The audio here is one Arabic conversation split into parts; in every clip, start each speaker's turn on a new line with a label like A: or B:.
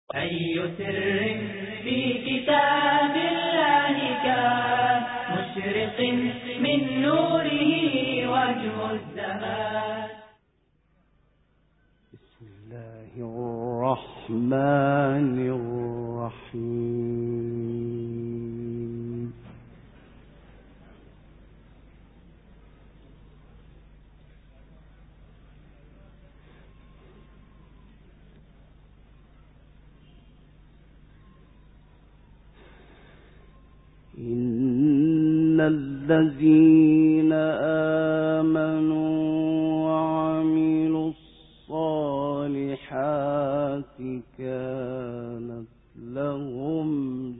A: أي سر في كتاب الله كان مشرق من نوره وجه الزمان.
B: بسم الله الرحمن الرحيم. إن الذين آمنوا وعملوا الصالحات كانت لهم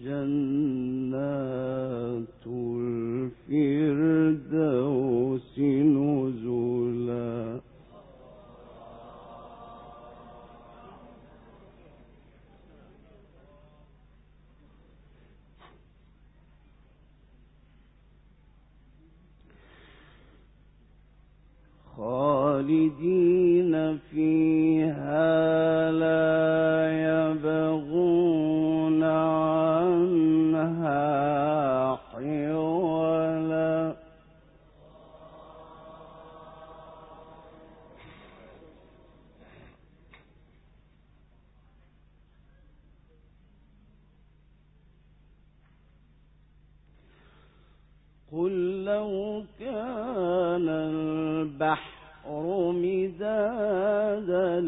B: جنات الفردوس نزلا. خالدين فيها لا يبغون عنها حولا. قل لو كان البحر مدادا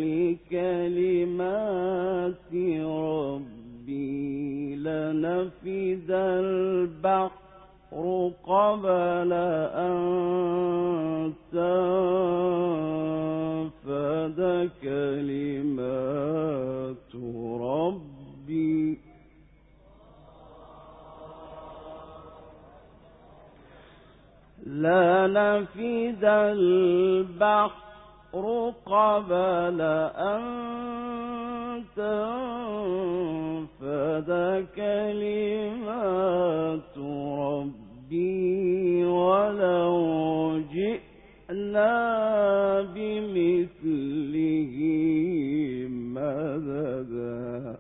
B: لكلمات ربي لنفد البحر قبل أن تنفد كلمات ربي لنفد البحر قبل أن تنفد كلمات ربي ولو جئنا بمثله مددا.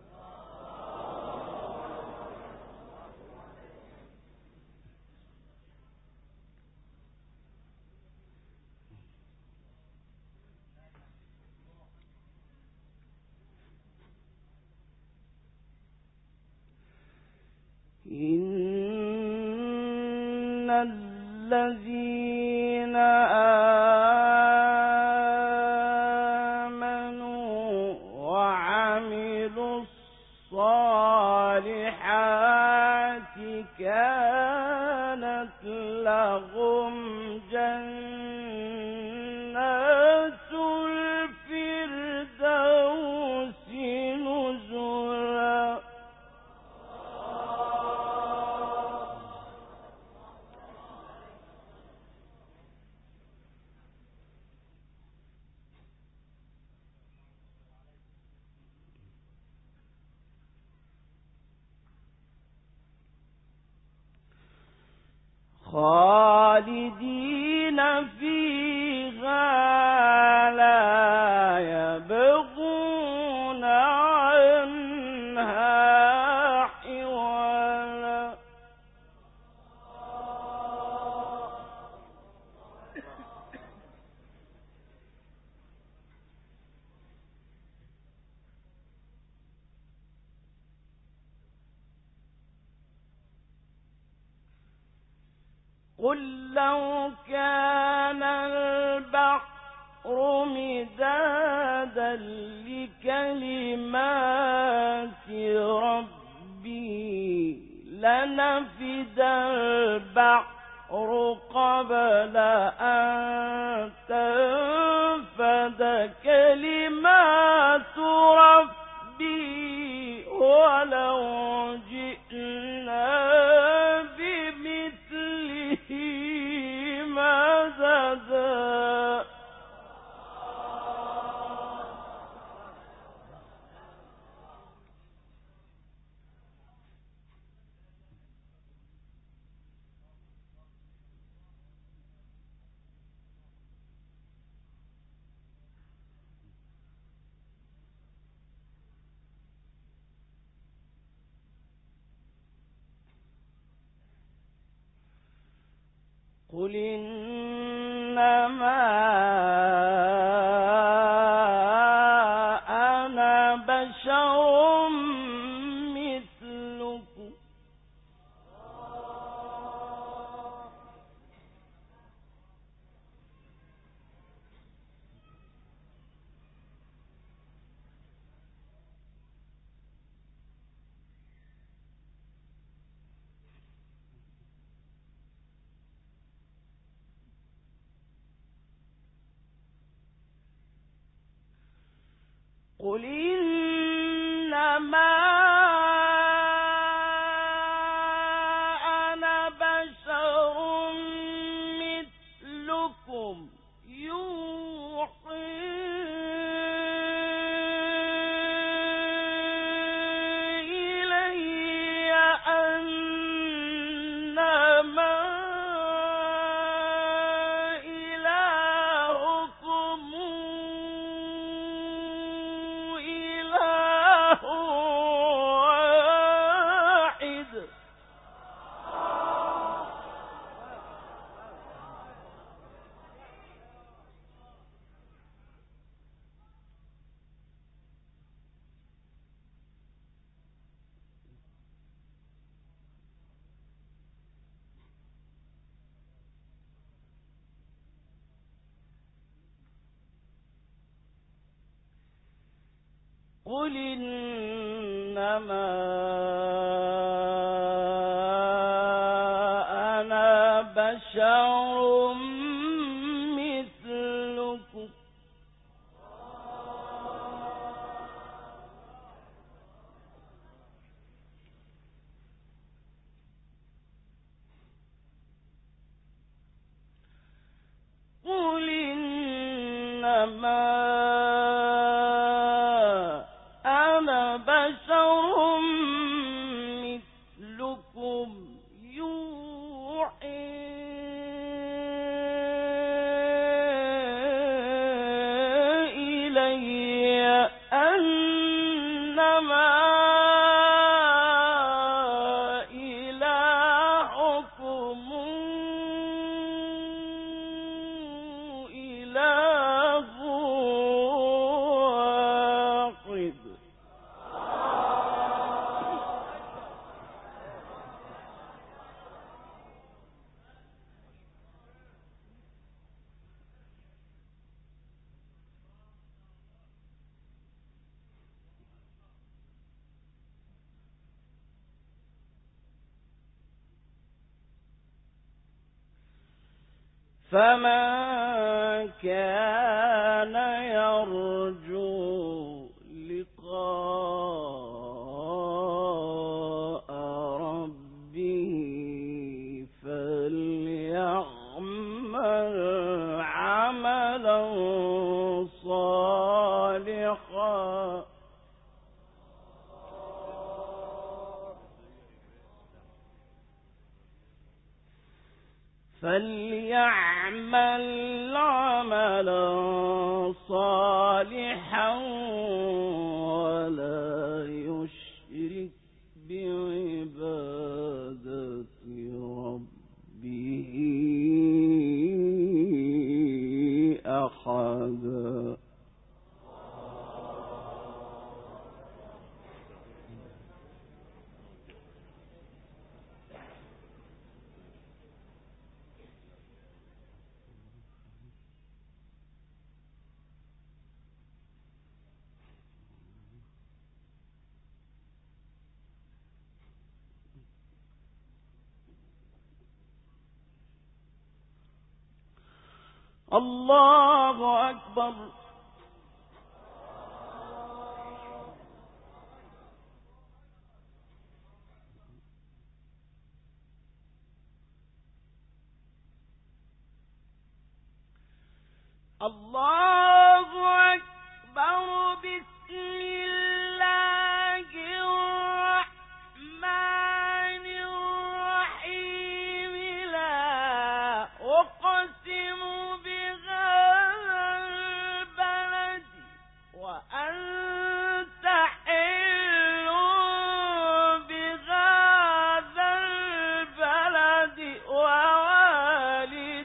B: إن الذين آمنوا وعملوا الصالحات كانت لهم جنات الفردوس نزلا. خالدين فيها لا يبغون عنها حولا. قل لو كان البحر مدادا لكلمات ربي لنفد البحر قبل أن تنفد كلمات ربي ولو جئنا مددا. قل إنما أنا بشر مثلكم قل إنما أنا بشر مثلكم يوحي إلي أنما قل إنما أنا بشر مثلكم قل إنما بشر مثلكم يوحي إلي أنما إلهكم إله واحد فمن كان يرجو لقاء ربه فليعمل عملا صالحا فليعمل عملا صالحا ولا يشرك بعبادة ربه أحدا الله أكبر الله أكبر بسم الله الرحمن الرحيم لا أقسم بهذا البلد وأنت حل بهذا البلد ووالد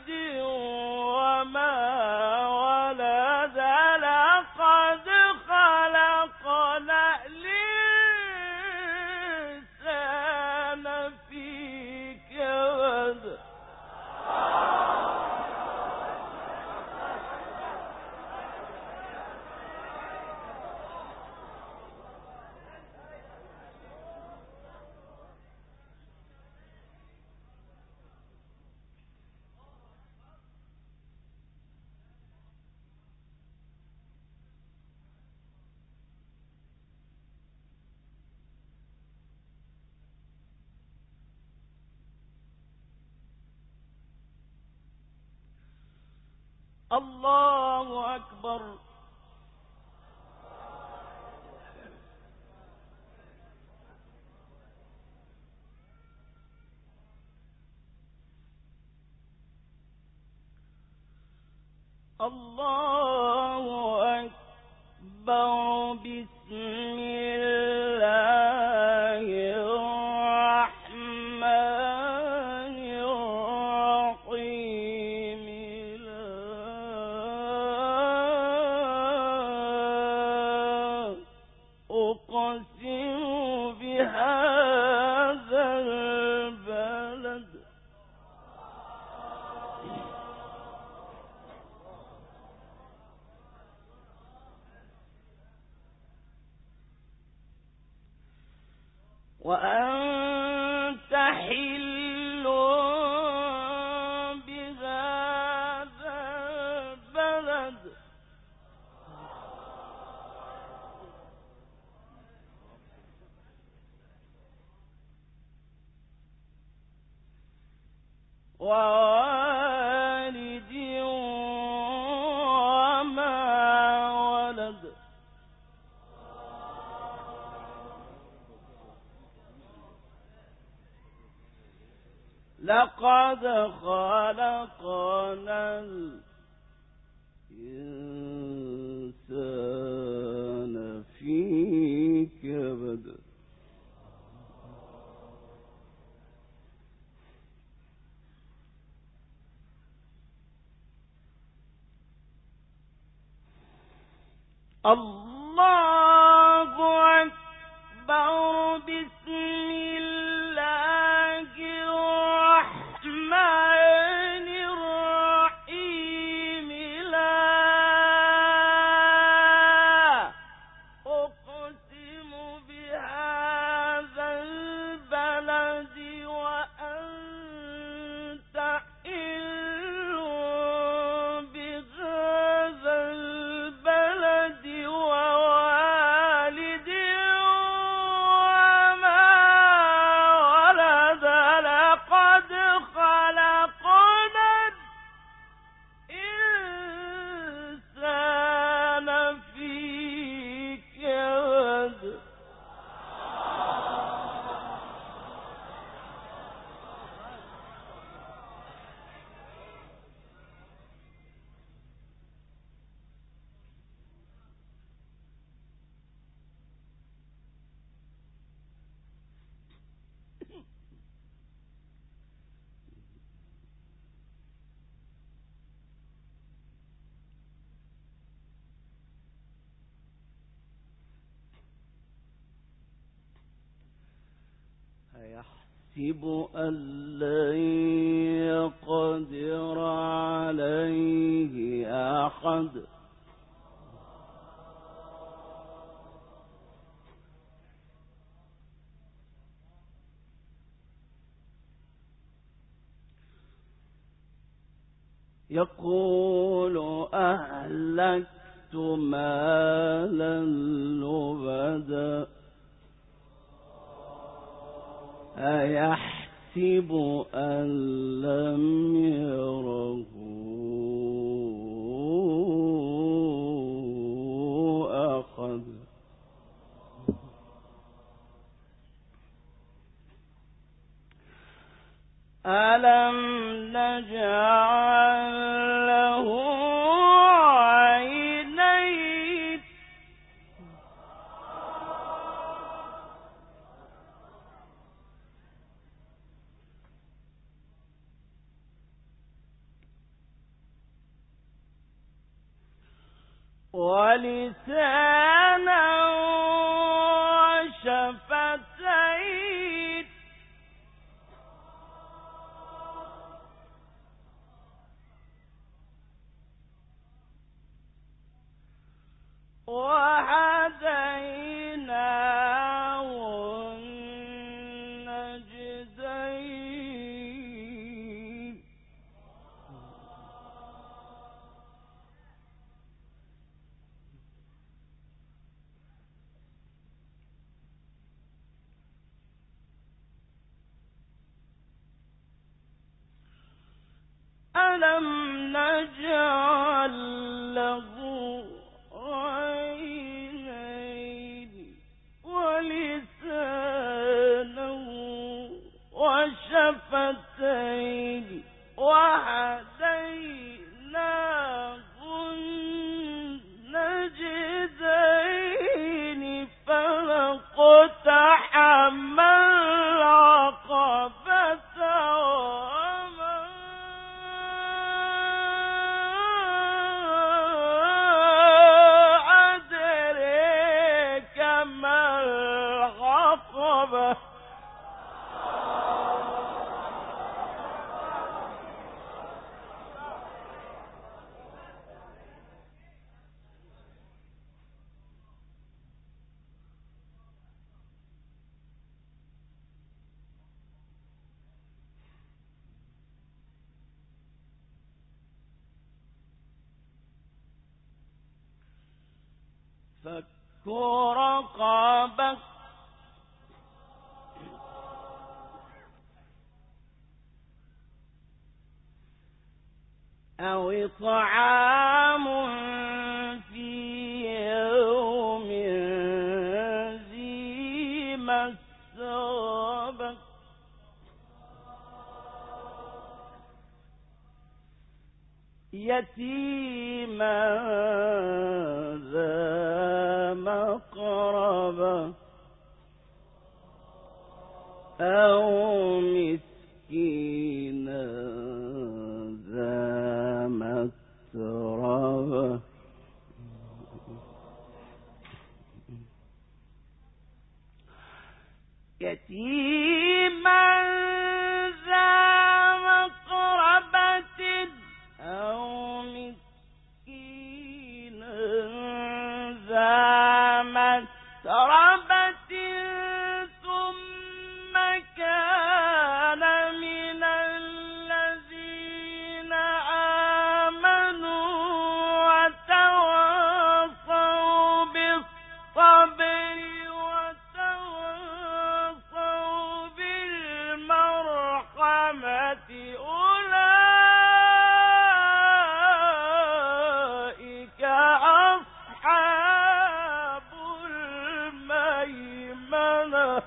B: الله أكبر. الله أكبر. بسم الله الرحمن الرحيم. لا أقسم بهذا البلد. وأنت حل بهذا البلد. ووالد وما ولد. لقد خلقنا الإنسان في كبد. الله أكبر. بسم الله الرحمن الرحيم. لا أقسم بهذا البلد وأنت حل بهذا البلد ووالد وما ولد. لقد خلقنا الإنسان في كبد. أيحسب أن لن يقدر عليه أحد. يقول أهلكت مالا لبدا. أيحسب أن لم يره أحد. ألم نجعل له عينين. ولسانا وشفتين. وهديناه النجدين. ألم نجعل اقتحم العقبة وما أدريك ما العقبة فك رقبة أو إطعام في يوم ذي مسغبة يتيما ذا مقربة أو مسكينا ذا متربة يتيما ذا مقربة أو مسكينا ذا متربة ثم كان من الذين آمنوا وتواصوا بالصبر وتواصوا بالمرحمة أولئك أصحاب الميمنة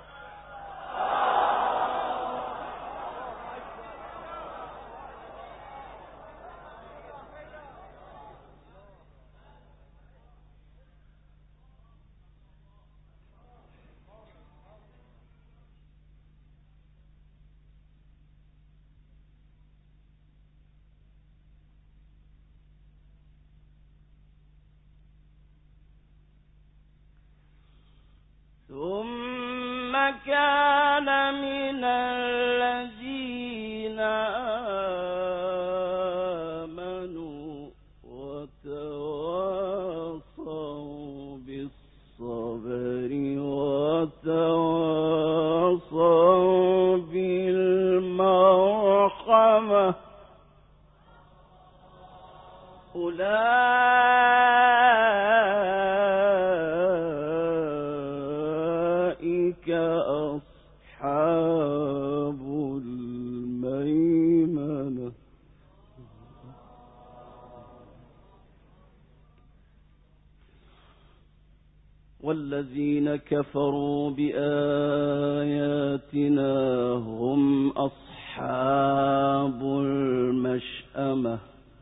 B: ثم كان من الذين آمنوا وتواصوا بالصبر وتواصوا بالمرحمة أولئك أصحاب الميمنة والذين كفروا بآياتنا هم أصحاب المشأمة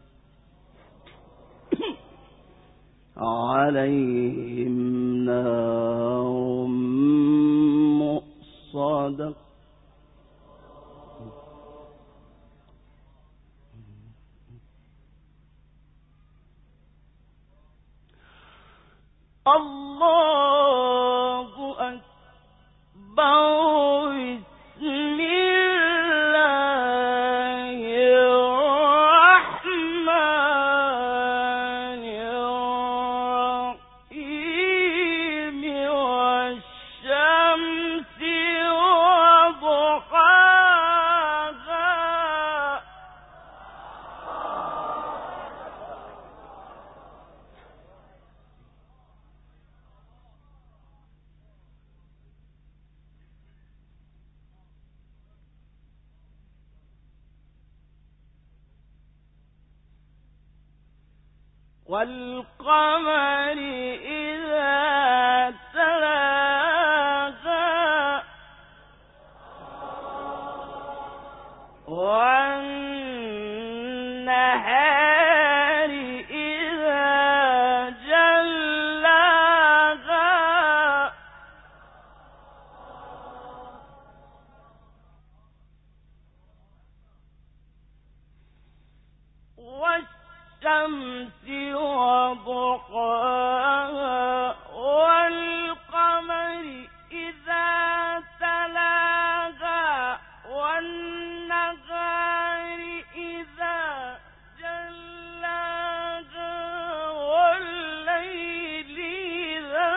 B: عليهم نار مؤصدة الله أكبر بسم الله الرحمن الرحيم والشمس وضحاها والقمر إذا تلاها والنهار إذا جلاها والشمس وضحاها والقمر إذا تلاها والنهار إذا جلاها والليل إذا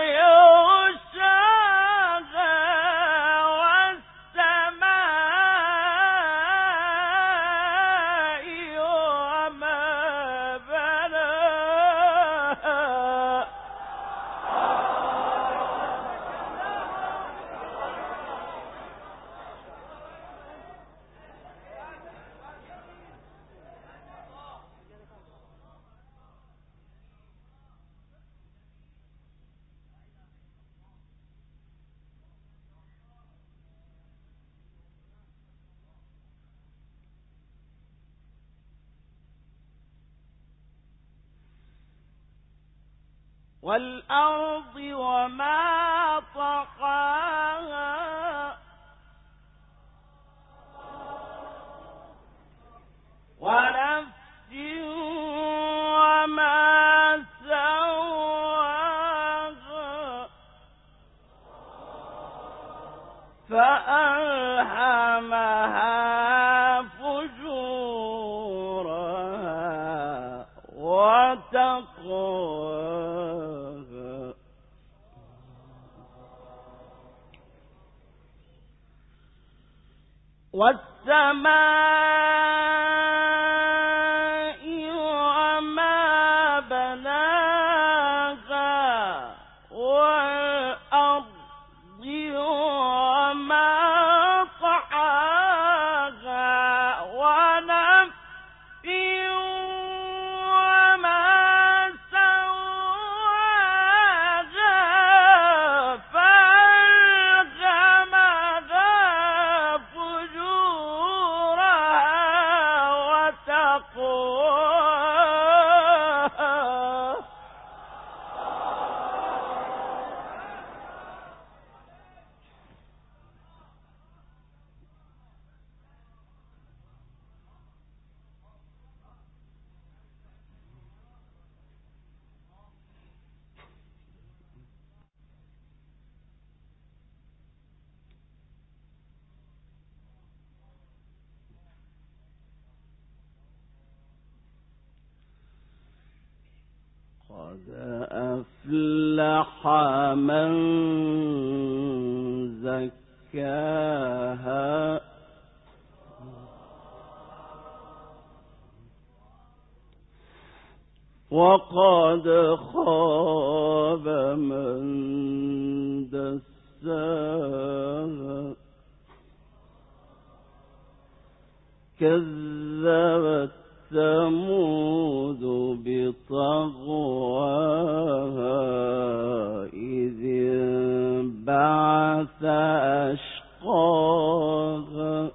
B: يغشاها والسماء وما بناها والأرض وما طحاها ونفس وما سواها فألهمها فجورها وتقواها والسماء وما بناها والأرض وما طحاها ونفس وما سواها فألهمها فجورها وتقواها قد أفلح من زكاها وقد خاب من دساها كذبت ثمود بطغواها إذ انبعث أشقاها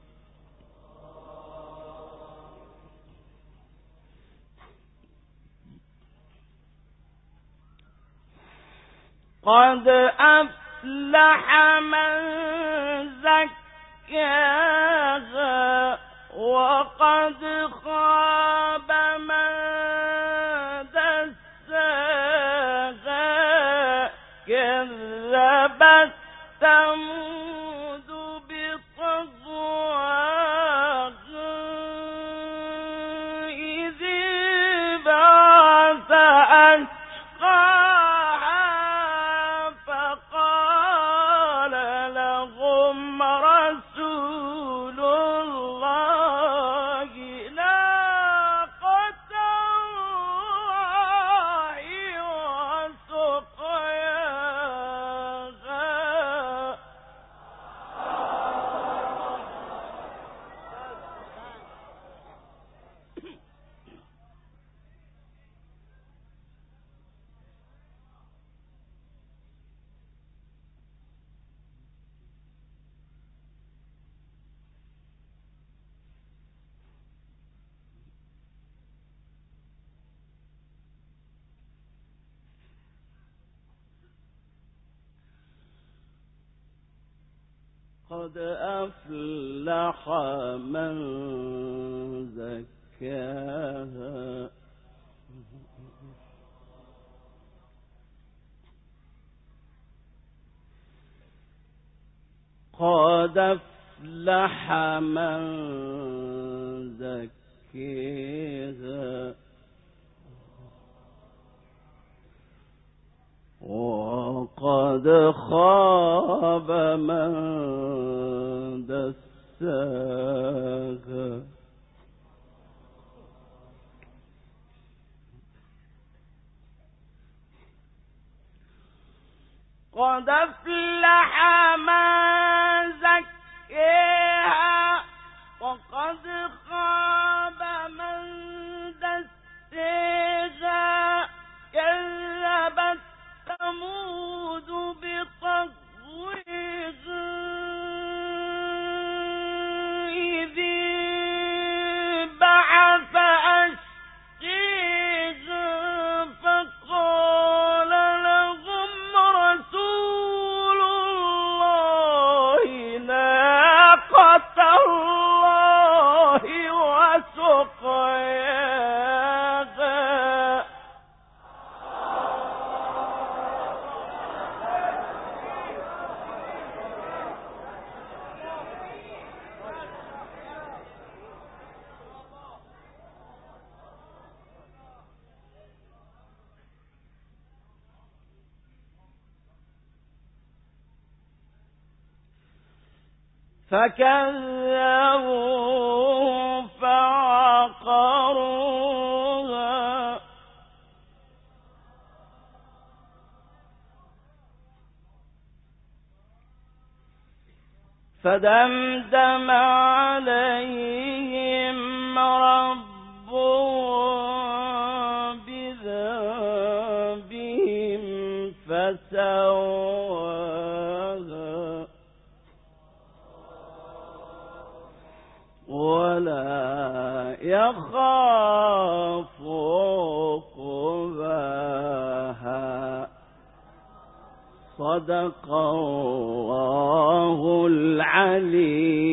B: قد أفلح من زكاها وقد خاب من دساها كذبت ثمود بطغواها إذ انبعث أشقاها فقال لهم رسول الله ناقة الله وسقياها قد أفلح من زكاها قد أفلح من زكاها وقد خاب من دساها قد أفلح من زكاها وقد خاب من دساها كذبت ثمود بطغواها إذ انبعث أشقاها فقال لهم رسول الله ناقة الله وسقياها فكذبوا فعقروها فدمدم عليهم ربهم بذنبهم فسواها ولا يخاف عقباها. صدق الله العلي